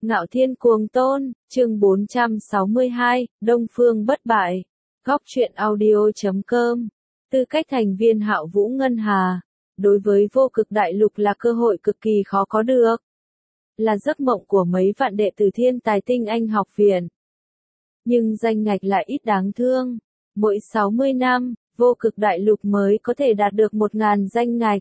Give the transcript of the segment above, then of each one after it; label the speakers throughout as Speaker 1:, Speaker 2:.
Speaker 1: Ngạo Thiên Cuồng Tôn, chương 462, Đông Phương Bất Bại. Góc truyện audio.com. Tư cách thành viên Hạo Vũ Ngân Hà, đối với Vô Cực Đại Lục là cơ hội cực kỳ khó có được. Là giấc mộng của mấy vạn đệ tử Thiên Tài Tinh Anh học viện. Nhưng danh ngạch lại ít đáng thương. Mỗi 60 năm, Vô Cực Đại Lục mới có thể đạt được 1.000 danh ngạch.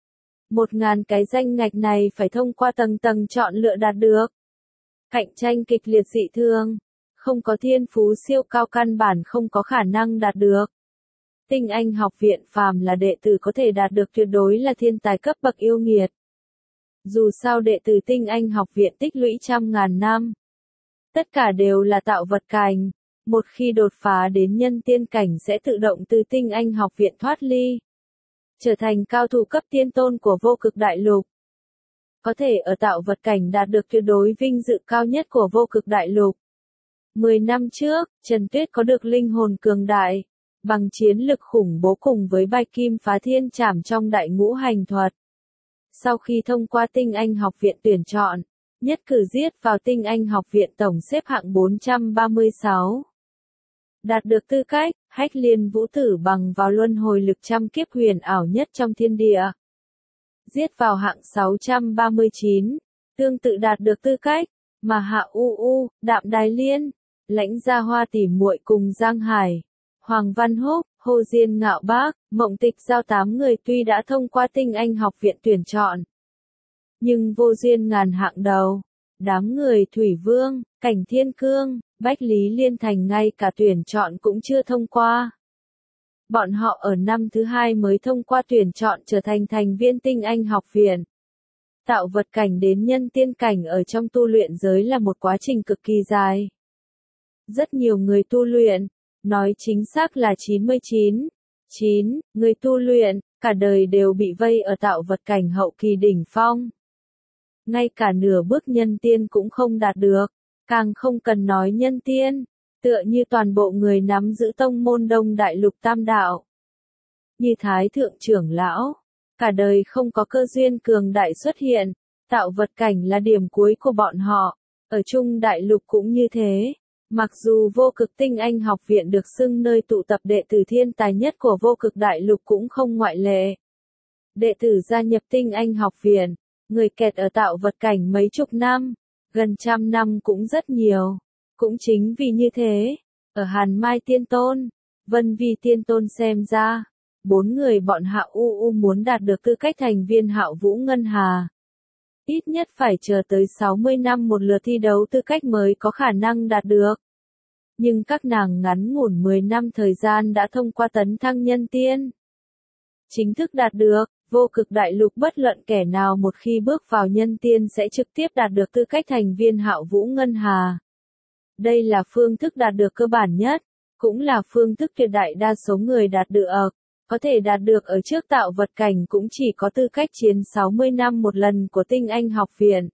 Speaker 1: 1.000 cái danh ngạch này phải thông qua tầng tầng chọn lựa đạt được. Cạnh tranh kịch liệt dị thường, không có thiên phú siêu cao căn bản không có khả năng đạt được. Tinh Anh học viện phàm là đệ tử có thể đạt được tuyệt đối là thiên tài cấp bậc yêu nghiệt. Dù sao đệ tử Tinh Anh học viện tích lũy trăm ngàn năm. Tất cả đều là tạo vật cảnh, một khi đột phá đến nhân tiên cảnh sẽ tự động từ Tinh Anh học viện thoát ly. Trở thành cao thủ cấp tiên tôn của Vô Cực Đại Lục. Có thể ở tạo vật cảnh đạt được tuyệt đối vinh dự cao nhất của Vô Cực Đại Lục. 10 năm trước, Trần Tuyết có được linh hồn cường đại, bằng chiến lực khủng bố cùng với Bạch Kim Phá Thiên Trảm trong Đại Ngũ Hành Thuật. Sau khi thông qua Tinh Anh học viện tuyển chọn, nhất cử giết vào Tinh Anh học viện tổng xếp hạng 436. Đạt được tư cách, Hách Liên Vũ Tử bằng vào luân hồi lực trăm kiếp huyền ảo nhất trong thiên địa. Giết vào hạng 639, tương tự đạt được tư cách, mà Hạ Đạm Đài Liên, Lãnh Gia Hoa Tỷ Muội cùng Giang Hải, Hoàng Văn Húc, Hồ Diên Ngạo Bác, Mộng Tịch Giao 8 người tuy đã thông qua Tinh Anh học viện tuyển chọn, nhưng vô duyên ngàn hạng đầu. Đám người Thủy Vương, Cảnh Thiên Cương, Bách Lý Liên Thành ngay cả tuyển chọn cũng chưa thông qua. Bọn họ ở năm thứ 2 mới thông qua tuyển chọn trở thành thành viên Tinh Anh học viện. Tạo vật cảnh đến nhân tiên cảnh ở trong tu luyện giới là một quá trình cực kỳ dài. Rất nhiều người tu luyện, nói chính xác là 99,9 người tu luyện, cả đời đều bị vây ở tạo vật cảnh hậu kỳ đỉnh phong. Ngay cả nửa bước nhân tiên cũng không đạt được, càng không cần nói nhân tiên, tựa như toàn bộ người nắm giữ tông môn Đông Đại Lục Tam Đạo. Như Thái Thượng trưởng lão, cả đời không có cơ duyên cường đại xuất hiện, tạo vật cảnh là điểm cuối của bọn họ, ở Trung Đại Lục cũng như thế. Mặc dù Vô Cực Tinh Anh học viện được xưng nơi tụ tập đệ tử thiên tài nhất của Vô Cực Đại Lục cũng không ngoại lệ. Đệ tử gia nhập Tinh Anh học viện, người kẹt ở tạo vật cảnh mấy chục năm, gần trăm năm cũng rất nhiều. Cũng chính vì như thế, ở Hàn Mai Tiên Tôn, Vân Vi Tiên Tôn xem ra, 4 người bọn Hạ muốn đạt được tư cách thành viên Hạo Vũ Ngân Hà. Ít nhất phải chờ tới 60 năm một lượt thi đấu tư cách mới có khả năng đạt được. Nhưng các nàng ngắn ngủn 10 năm thời gian đã thông qua tấn thăng nhân tiên. Chính thức đạt được, Vô Cực Đại Lục bất luận kẻ nào một khi bước vào nhân tiên sẽ trực tiếp đạt được tư cách thành viên Hạo Vũ Ngân Hà. Đây là phương thức đạt được cơ bản nhất, cũng là phương thức tuyệt đại đa số người đạt được. Có thể đạt được ở trước tạo vật cảnh cũng chỉ có tư cách chiến 60 năm một lần của Tinh Anh học viện.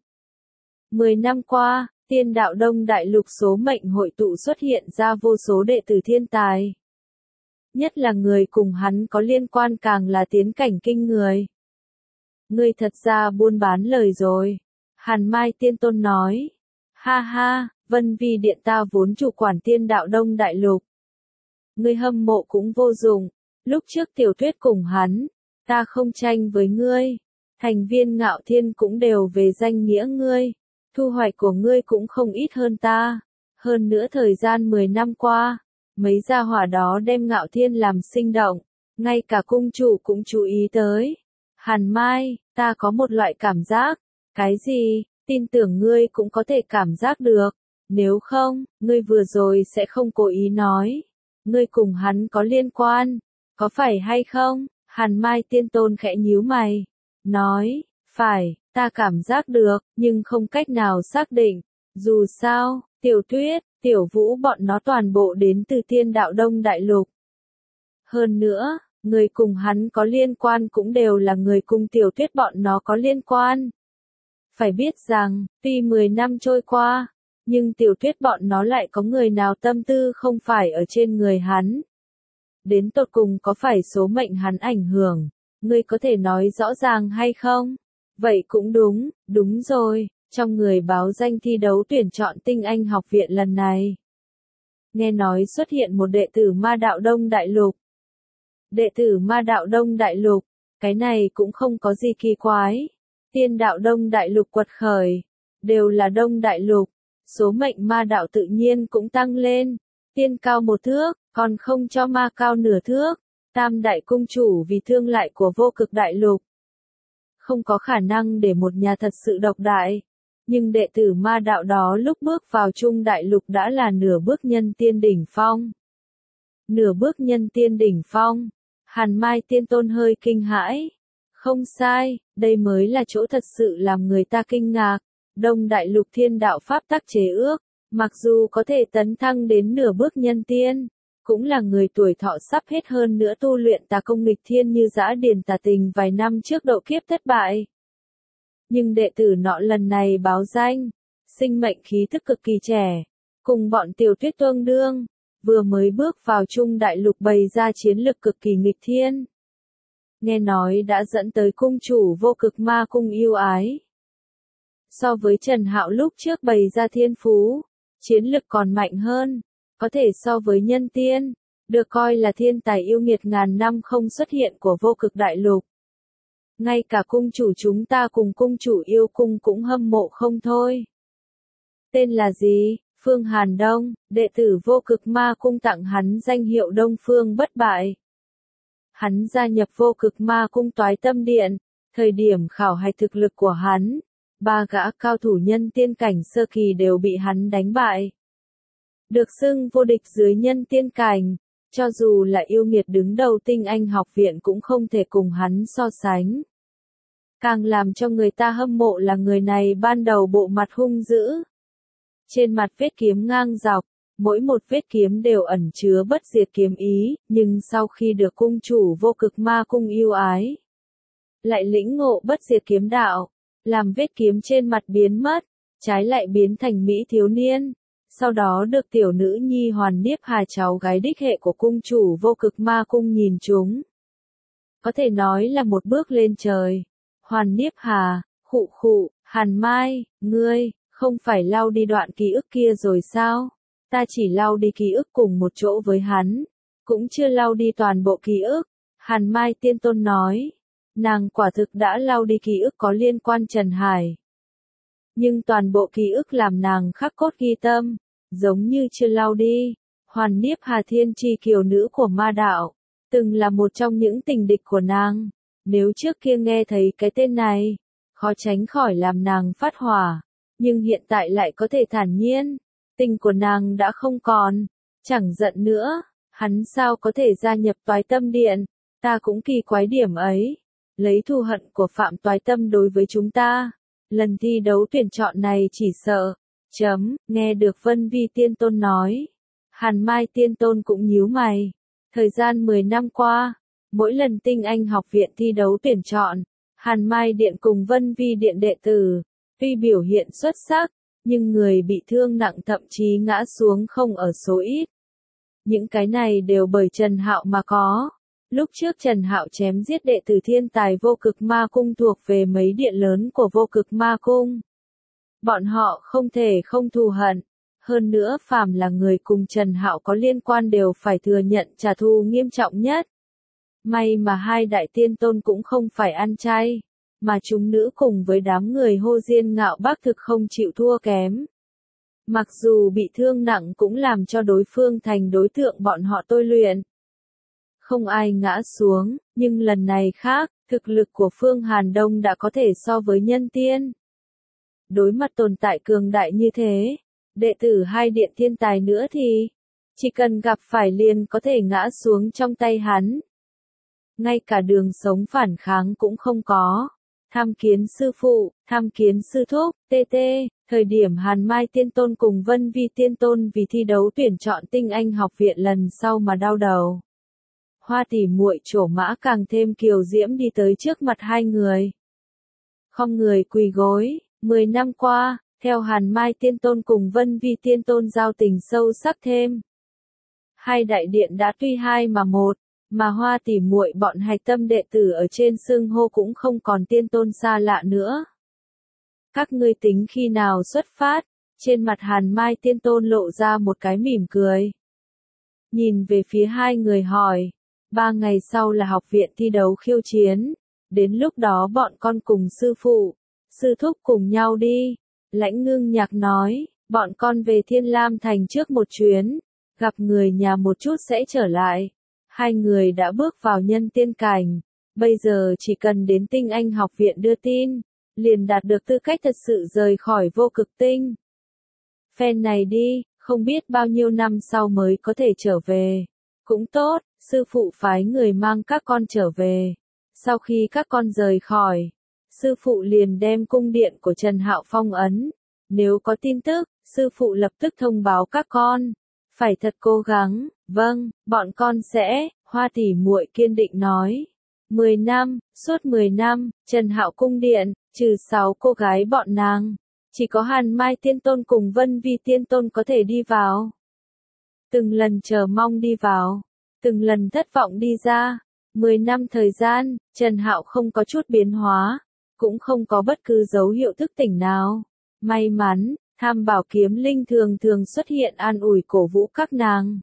Speaker 1: 10 năm qua, Tiên Đạo Đông Đại Lục số mệnh hội tụ xuất hiện ra vô số đệ tử thiên tài. Nhất là người cùng hắn có liên quan càng là tiến cảnh kinh người. Ngươi thật ra buôn bán lời rồi. Hàn Mai Tiên Tôn nói. Ha ha, Vân Vi Điện ta vốn chủ quản Tiên Đạo Đông Đại Lục. Ngươi hâm mộ cũng vô dụng. Lúc trước Tiểu Tuyết cùng hắn, ta không tranh với ngươi. Thành viên Ngạo Thiên cũng đều về danh nghĩa ngươi. Thu hoạch của ngươi cũng không ít hơn ta. Hơn nữa thời gian 10 năm qua, mấy gia hỏa đó đem Ngạo Thiên làm sinh động. Ngay cả cung chủ cũng chú ý tới. Hàn Mai, ta có một loại cảm giác. Cái gì? Tin tưởng ngươi cũng có thể cảm giác được. Nếu không, ngươi vừa rồi sẽ không cố ý nói. Ngươi cùng hắn có liên quan. Có phải hay không? Hàn Mai Tiên Tôn khẽ nhíu mày. Nói, phải, ta cảm giác được, nhưng không cách nào xác định. Dù sao, Tiểu Tuyết, Tiểu Vũ bọn nó toàn bộ đến từ Tiên Đạo Đông Đại Lục. Hơn nữa, người cùng hắn có liên quan cũng đều là người cùng Tiểu Tuyết bọn nó có liên quan. Phải biết rằng, tuy 10 năm trôi qua, nhưng Tiểu Tuyết bọn nó lại có người nào tâm tư không phải ở trên người hắn. Đến tột cùng có phải số mệnh hắn ảnh hưởng, ngươi có thể nói rõ ràng hay không? Vậy cũng đúng, đúng rồi, trong người báo danh thi đấu tuyển chọn tinh anh học viện lần này. Nghe nói xuất hiện một đệ tử ma đạo Đông Đại Lục. Đệ tử ma đạo Đông Đại Lục, cái này cũng không có gì kỳ quái. Tiên đạo Đông Đại Lục quật khởi, đều là Đông Đại Lục, số mệnh ma đạo tự nhiên cũng tăng lên. Tiên cao 1 thước, còn không cho ma cao nửa thước. Tam đại cung chủ vì thương lại của vô cực đại lục. Không có khả năng để một nhà thật sự độc đại. Nhưng đệ tử ma đạo đó lúc bước vào trung đại lục đã là nửa bước nhân tiên đỉnh phong. Nửa bước nhân tiên đỉnh phong. Hàn Mai Tiên Tôn hơi kinh hãi. Không sai, đây mới là chỗ thật sự làm người ta kinh ngạc. Đông đại lục thiên đạo pháp tắc chế ước, mặc dù có thể tấn thăng đến nửa bước nhân tiên, cũng là người tuổi thọ sắp hết hơn nữa tu luyện tà công nghịch thiên như Dã Điền Tà Tình vài năm trước độ kiếp thất bại. Nhưng đệ tử nọ lần này báo danh, sinh mệnh khí thức cực kỳ trẻ, cùng bọn Tiểu Tuyết tương đương, vừa mới bước vào trung đại lục bày ra chiến lực cực kỳ nghịch thiên. Nghe nói đã dẫn tới cung chủ vô cực ma cung yêu ái. So với Trần Hạo lúc trước bày ra thiên phú, chiến lực còn mạnh hơn, có thể so với nhân tiên, được coi là thiên tài yêu nghiệt ngàn năm không xuất hiện của vô cực đại lục. Ngay cả cung chủ chúng ta cùng cung chủ yêu cung cũng hâm mộ không thôi. Tên là gì? Phương Hàn Đông, đệ tử vô cực ma cung tặng hắn danh hiệu Đông Phương bất bại. Hắn gia nhập vô cực ma cung Toái Tâm Điện, thời điểm khảo hạch thực lực của hắn, 3 gã cao thủ nhân tiên cảnh sơ kỳ đều bị hắn đánh bại. Được xưng vô địch dưới nhân tiên cảnh, cho dù là yêu nghiệt đứng đầu tinh anh học viện cũng không thể cùng hắn so sánh. Càng làm cho người ta hâm mộ là người này ban đầu bộ mặt hung dữ. Trên mặt vết kiếm ngang dọc, mỗi một vết kiếm đều ẩn chứa bất diệt kiếm ý, nhưng sau khi được cung chủ vô cực ma cung yêu ái, lại lĩnh ngộ bất diệt kiếm đạo, làm vết kiếm trên mặt biến mất, trái lại biến thành mỹ thiếu niên. Sau đó được tiểu nữ nhi Hoàn Niếp Hà cháu gái đích hệ của cung chủ vô cực ma cung nhìn chúng. Có thể nói là một bước lên trời. Hoàn Niếp Hà, khụ khụ, Hàn Mai, ngươi, không phải lau đi đoạn ký ức kia rồi sao? Ta chỉ lau đi ký ức cùng một chỗ với hắn, cũng chưa lau đi toàn bộ ký ức. Hàn Mai Tiên Tôn nói, nàng quả thực đã lau đi ký ức có liên quan Trần Hải. Nhưng toàn bộ ký ức làm nàng khắc cốt ghi tâm, giống như chưa lau đi. Hoàn Niếp Hà thiên chi kiều nữ của ma đạo, từng là một trong những tình địch của nàng. Nếu trước kia nghe thấy cái tên này, khó tránh khỏi làm nàng phát hỏa, nhưng hiện tại lại có thể thản nhiên. Tình của nàng đã không còn, chẳng giận nữa, hắn sao có thể gia nhập Toái Tâm Điện, ta cũng kỳ quái điểm ấy. Lấy thù hận của Phạm Toái Tâm đối với chúng ta, lần thi đấu tuyển chọn này chỉ sợ. Nghe được Vân Vi Tiên Tôn nói, Hàn Mai Tiên Tôn cũng nhíu mày. Thời gian 10 năm qua, mỗi lần tinh anh học viện thi đấu tuyển chọn, Hàn Mai Điện cùng Vân Vi Điện đệ tử, tuy biểu hiện xuất sắc, nhưng người bị thương nặng thậm chí ngã xuống không ở số ít. Những cái này đều bởi Trần Hạo mà có. Lúc trước Trần Hạo chém giết đệ tử thiên tài vô cực ma cung thuộc về mấy điện lớn của vô cực ma cung. Bọn họ không thể không thù hận. Hơn nữa phàm là người cùng Trần Hạo có liên quan đều phải thừa nhận trả thù nghiêm trọng nhất. May mà 2 đại tiên tôn cũng không phải ăn chay, mà chúng nữ cùng với đám người Hô Diên Ngạo Bác thực không chịu thua kém. Mặc dù bị thương nặng cũng làm cho đối phương thành đối tượng bọn họ tôi luyện. Không ai ngã xuống, nhưng lần này khác, thực lực của Phương Hàn Đông đã có thể so với nhân tiên. Đối mặt tồn tại cường đại như thế, đệ tử 2 điện thiên tài nữa thì, chỉ cần gặp phải liền có thể ngã xuống trong tay hắn. Ngay cả đường sống phản kháng cũng không có. Tham kiến sư phụ, tham kiến sư thúc, thời điểm Hàn Mai Tiên Tôn cùng Vân Vi Tiên Tôn vì thi đấu tuyển chọn tinh anh học viện lần sau mà đau đầu. Hoa tỷ muội trổ mã càng thêm kiều diễm đi tới trước mặt 2 người. Không người quỳ gối, 10 năm qua, theo Hàn Mai Tiên Tôn cùng Vân Vi Tiên Tôn giao tình sâu sắc thêm. 2 đại điện đã tuy 2 mà 1. Mà Hoa tỷ muội bọn hạch tâm đệ tử ở trên xưng hô cũng không còn tiên tôn xa lạ nữa. Các ngươi tính khi nào xuất phát? Trên mặt Hàn Mai Tiên Tôn lộ ra một cái mỉm cười. Nhìn về phía hai người hỏi. 3 ngày sau là học viện thi đấu khiêu chiến. Đến lúc đó bọn con cùng sư phụ, sư thúc cùng nhau đi. Lãnh Ngưng Nhạc nói, bọn con về Thiên Lam Thành trước một chuyến. Gặp người nhà một chút sẽ trở lại. Hai người đã bước vào nhân tiên cảnh. Bây giờ chỉ cần đến Tinh Anh học viện đưa tin, liền đạt được tư cách thật sự rời khỏi vô cực tinh. Phen này đi, không biết bao nhiêu năm sau mới có thể trở về. Cũng tốt, sư phụ phái người mang các con trở về. Sau khi các con rời khỏi, sư phụ liền đem cung điện của Trần Hạo phong ấn. Nếu có tin tức, sư phụ lập tức thông báo các con. Phải thật cố gắng, vâng, bọn con sẽ, Hoa tỷ muội kiên định nói. 10 năm, suốt 10 năm, Trần Hạo cung điện, trừ 6 cô gái bọn nàng. Chỉ có Hàn Mai Tiên Tôn cùng Vân Vi Tiên Tôn có thể đi vào. Từng lần chờ mong đi vào, từng lần thất vọng đi ra. 10 năm thời gian, Trần Hạo không có chút biến hóa, cũng không có bất cứ dấu hiệu thức tỉnh nào. May mắn, Tham Bảo Kiếm Linh thường thường xuất hiện an ủi cổ vũ các nàng.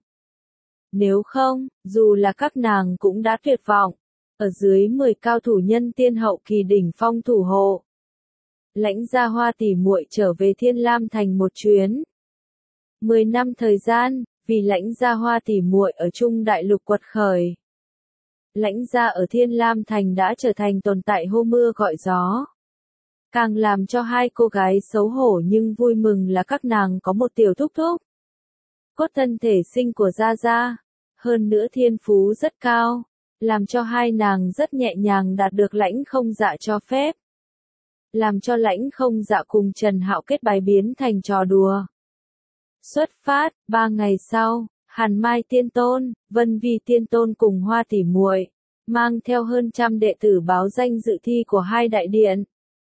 Speaker 1: Nếu không, dù là các nàng cũng đã tuyệt vọng. Ở dưới 10 cao thủ nhân tiên hậu kỳ đỉnh phong thủ hộ. Lãnh Gia Hoa tỷ muội trở về Thiên Lam Thành một chuyến. 10 năm thời gian, vì Lãnh Gia Hoa tỷ muội ở Trung Đại Lục quật khởi. Lãnh Gia ở Thiên Lam Thành đã trở thành tồn tại hô mưa gọi gió. Càng làm cho hai cô gái xấu hổ nhưng vui mừng là các nàng có một tiểu thúc thúc. Cốt thân thể sinh của Gia Gia, hơn nữa thiên phú rất cao, làm cho hai nàng rất nhẹ nhàng đạt được Lãnh Không Dạ cho phép. Làm cho Lãnh Không Dạ cùng Trần Hạo kết bài biến thành trò đùa. Xuất phát, 3 ngày sau, Hàn Mai Tiên Tôn, Vân Vi Tiên Tôn cùng Hoa tỷ muội mang theo hơn trăm đệ tử báo danh dự thi của hai đại điện.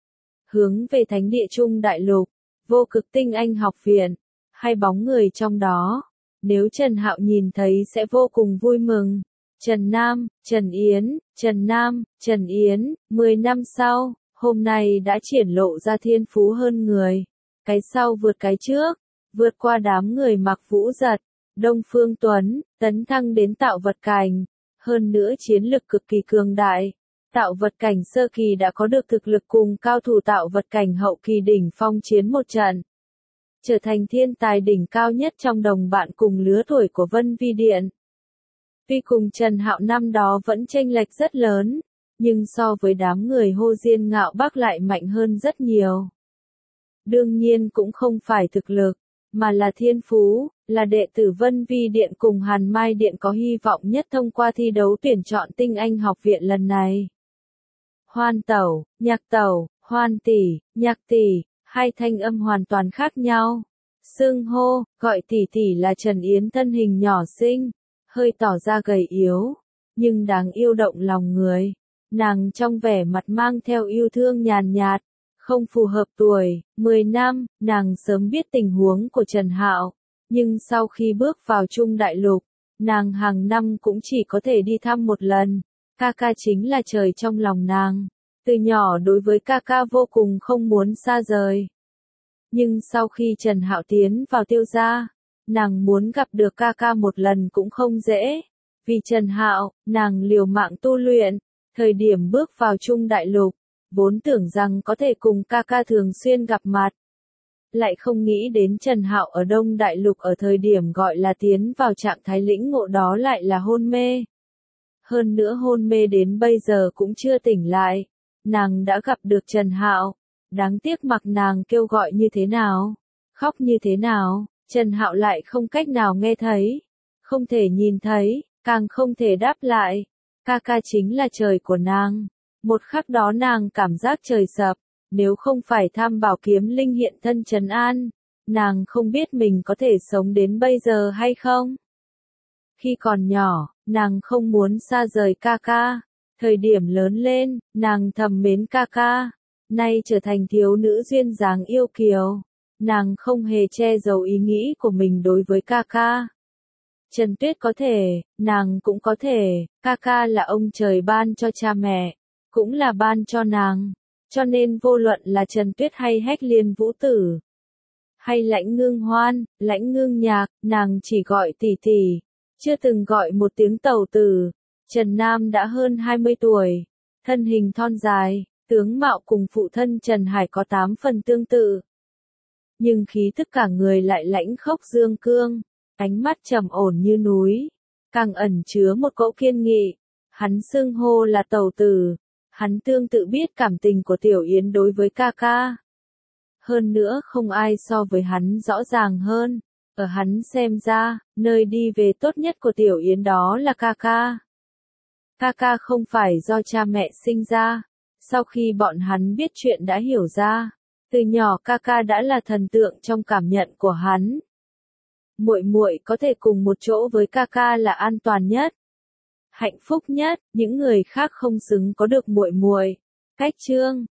Speaker 1: Hướng về Thánh địa Trung Đại Lục, Vô Cực Tinh Anh học viện, hai bóng người trong đó. Nếu Trần Hạo nhìn thấy sẽ vô cùng vui mừng. Trần Nam, Trần Yến, Trần Nam, Trần Yến, 10 năm sau, hôm nay đã triển lộ ra thiên phú hơn người. Cái sau vượt cái trước, vượt qua đám người Mặc Vũ Giật, Đông Phương Tuấn, tấn thăng đến tạo vật cảnh. Hơn nữa chiến lực cực kỳ cường đại. Tạo vật cảnh sơ kỳ đã có được thực lực cùng cao thủ tạo vật cảnh hậu kỳ đỉnh phong chiến một trận. Trở thành thiên tài đỉnh cao nhất trong đồng bạn cùng lứa tuổi của Vân Vi Điện. Tuy cùng Trần Hạo năm đó vẫn chênh lệch rất lớn, nhưng so với đám người Hô Diên Ngạo Bắc lại mạnh hơn rất nhiều. Đương nhiên cũng không phải thực lực, mà là thiên phú, là đệ tử Vân Vi Điện cùng Hàn Mai Điện có hy vọng nhất thông qua thi đấu tuyển chọn Tinh Anh học viện lần này. Hoan tẩu, Nhạc tẩu, Hoan tỷ, Nhạc tỷ, hai thanh âm hoàn toàn khác nhau. Xưng hô, gọi tỷ tỷ là Trần Yến thân hình nhỏ xinh, hơi tỏ ra gầy yếu, nhưng đáng yêu động lòng người. Nàng trong vẻ mặt mang theo yêu thương nhàn nhạt, không phù hợp tuổi. 10 năm, nàng sớm biết tình huống của Trần Hạo, nhưng sau khi bước vào Trung Đại Lục, nàng hàng năm cũng chỉ có thể đi thăm một lần. Ca chính là trời trong lòng nàng. Từ nhỏ đối với ca vô cùng không muốn xa rời. Nhưng sau khi Trần Hạo tiến vào Tiêu gia, nàng muốn gặp được ca một lần cũng không dễ. Vì Trần Hạo, nàng liều mạng tu luyện. Thời điểm bước vào Trung Đại Lục, vốn tưởng rằng có thể cùng ca thường xuyên gặp mặt. Lại không nghĩ đến Trần Hạo ở Đông Đại Lục ở thời điểm gọi là tiến vào trạng thái lĩnh ngộ đó lại là hôn mê. Hơn nữa hôn mê đến bây giờ cũng chưa tỉnh lại. Nàng đã gặp được Trần Hạo. Đáng tiếc mặc nàng kêu gọi như thế nào, khóc như thế nào, Trần Hạo lại không cách nào nghe thấy. Không thể nhìn thấy, càng không thể đáp lại. Ca chính là trời của nàng. Một khắc đó nàng cảm giác trời sập. Nếu không phải Tham Bảo Kiếm Linh hiện thân trấn an, nàng không biết mình có thể sống đến bây giờ hay không. Khi còn nhỏ, nàng không muốn xa rời ca. Thời điểm lớn lên, nàng thầm mến ca. Nay trở thành thiếu nữ duyên dáng yêu kiều. Nàng không hề che giấu ý nghĩ của mình đối với ca. Trần Tuyết có thể, nàng cũng có thể. Ca là ông trời ban cho cha mẹ, cũng là ban cho nàng. Cho nên vô luận là Trần Tuyết hay Hách Liên Vũ Tử, hay Lãnh Ngưng Hoan, Lãnh Ngưng Nhạc, nàng chỉ gọi tỷ tỷ, chưa từng gọi một tiếng tẩu tử. Trần Nam đã hơn 20 tuổi, thân hình thon dài, tướng mạo cùng phụ thân Trần Hải có 8 phần tương tự. Nhưng khí thức cả người lại lãnh khốc dương cương, ánh mắt trầm ổn như núi, càng ẩn chứa một cỗ kiên nghị. Hắn xưng hô là tẩu tử, hắn tương tự biết cảm tình của Tiểu Yến đối với ca ca. Hơn nữa không ai so với hắn rõ ràng hơn, ở hắn xem ra, nơi đi về tốt nhất của Tiểu Yến đó là ca ca. Ca ca không phải do cha mẹ sinh ra, sau khi bọn hắn biết chuyện đã hiểu ra, từ nhỏ ca ca đã là thần tượng trong cảm nhận của hắn. Muội muội có thể cùng một chỗ với ca ca là an toàn nhất, hạnh phúc nhất, những người khác không xứng có được muội muội. Cách chương